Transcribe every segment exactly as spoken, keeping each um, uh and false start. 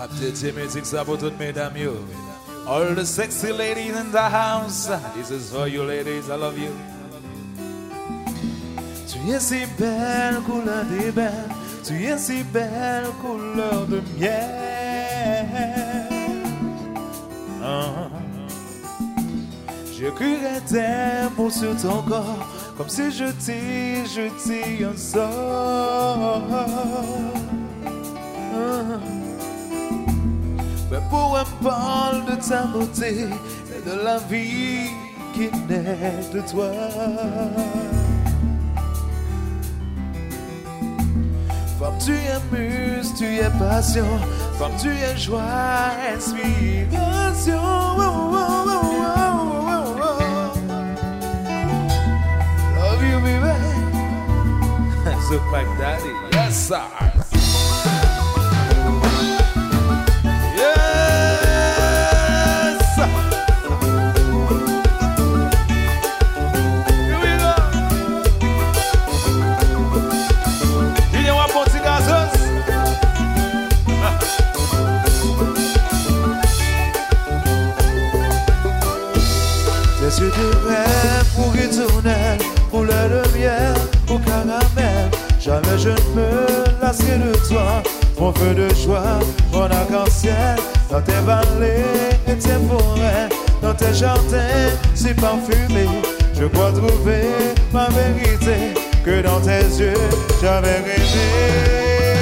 Music Saboton, mesdames, yo. All the sexy ladies in the house. This is for you, ladies. I love you. Tu es si belle, couleur des belles. Tu es si belle, couleur de miel. Ah. Je crierais tes mots sur ton corps, comme si je t'ai jeté un sort. Ah. Mais pour un parle de ta beauté et de la vie qui naît de toi. Femme, tu es muse, tu es passion. Femme, tu es joie, inspiration. Oh, oh, oh, oh, oh, oh. Love you, baby. So, my daddy, yes, sir. Tes yeux de rêve pour ritournelle, pour le miel, pour caramel. Jamais je ne me lasserai de toi, mon feu de joie, mon arc-en-ciel. Dans tes vallées et tes forêts, dans tes jardins si parfumés, je crois trouver ma vérité, que dans tes yeux j'avais rêvé.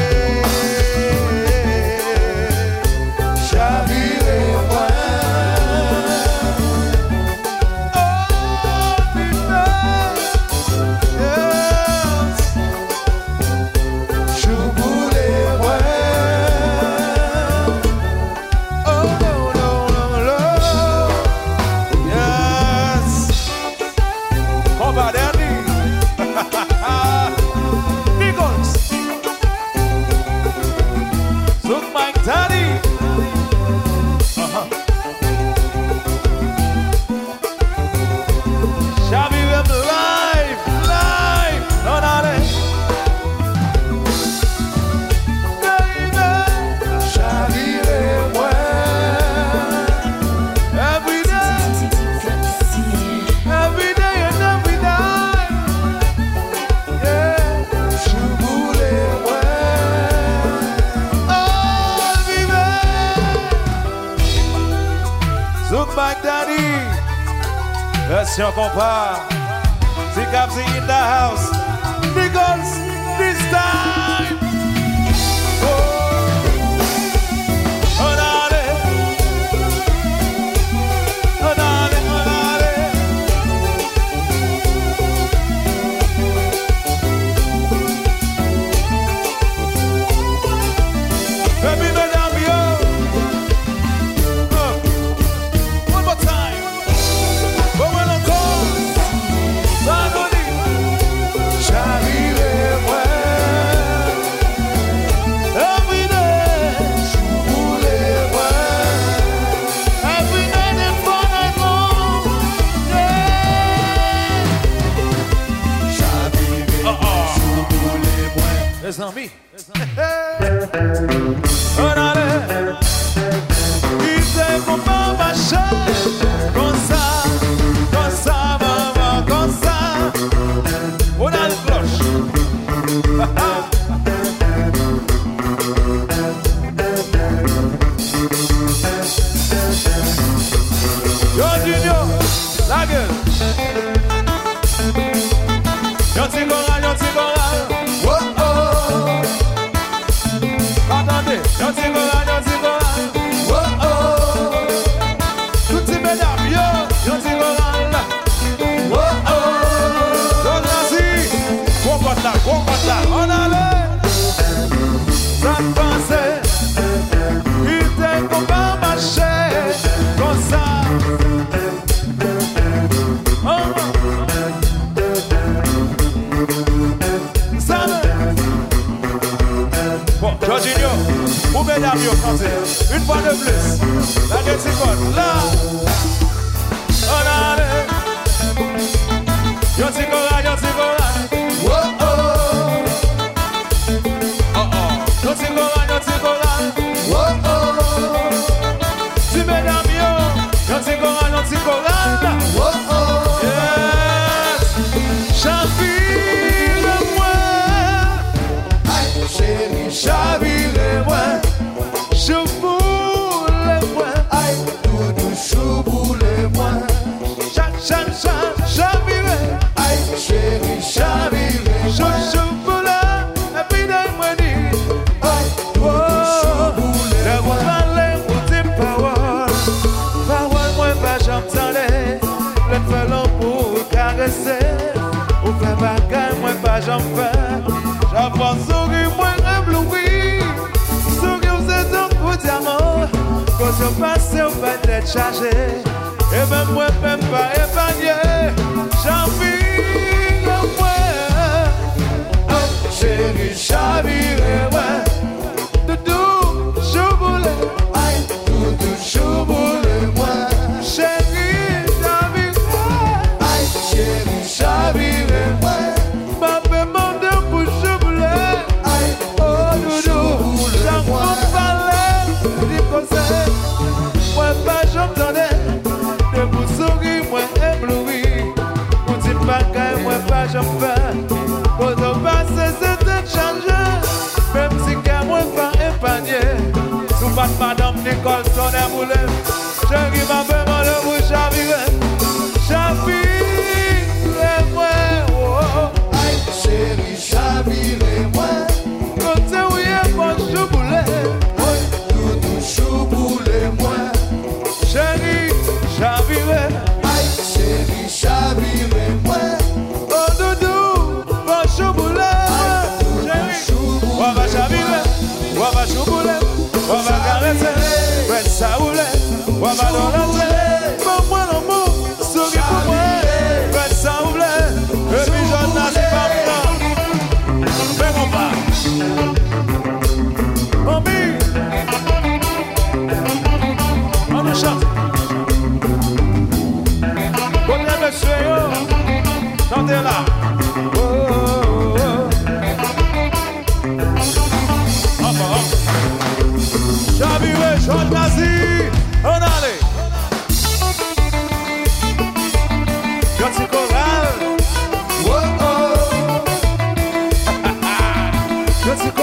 Chavirez-moi. Version compas, the Capsi in the house, because this time, oh, oh, darling, oh, darling, oh, darling. Baby, madame, yo, oh, one more time. It's on me. Oh, darling, il sait comment marcher, comme ça, comme ça, maman, comme ça. On a le cloche. Yo, Junior, la gueule. Yo, Tigoran, yo, Tigoran. Yon ti goran, yon ti goran, oh oh. Tout ti mesdames, yo, yon ti goran, oh oh. Don Nazi, go pot la, go pot la, on allait. Ça te pensait, il t'est qu'on va marcher, comme ça. Oh, ça me. Bon, Jorginho. Ou mesdames, yo, chantez une fois de plus. La gueule, c'est quoi? Là, on a le. Yo, c'est quoi? Yo, c'est quoi? Oh oh. Oh oh. Yo, c'est quoi? Yo, c'est quoi? Oh oh. j'en fais. J'apprends sourire, moi, ébloui. Sourire, c'est un coup diamant. Quand je passe, on va être chargé. Et même moi, même pas épargné. J'en vis, moi. Oh, chérie, chaviré, ouais. Doudou, chouboulé. Aïe, doudou, chouboulé, moi. Chérie, chaviré. Aïe, chérie, chaviré, ouais. Ma demande pour chouboulé. Aïe, oh, doudou, j'en prends parler. Dis conseil. Moi, pas, j'en donnais. De vous sourire, moi, ébloui. Pour dire pas qu'un, moi, pas, j'en fais. Quand on passe, c'est un change. Même si qu'un, moi, pas épargné. Sous pas de madame Nicole, son air moulé. Je ris ma vraiment le vous chaviré. Chaviré, moi, oh. Aïe, chérie, chaviré, moi. Quand c'est oui, et moi, chouboulé. Oui, doudou, chouboulé, moi. Chérie, chaviré. Aïe, chérie, chaviré, moi. Oh, doudou, va chouboulé. Chérie, on va chavirer, on va chouboulé, on va caresser. Ouais, ça roulait, on va danser. Pour moi, l'amour, souris pour moi. Ouais, ça roulait, et puis je n'en sais pas moi. Mais mon pas. Mamie, on nous chante. Bonne monsieur, chantez là. Oh, oh, oh. Oh, oh. Chaviré, chante nazi, on allait. Petit choral. Oh, oh. Petit choral.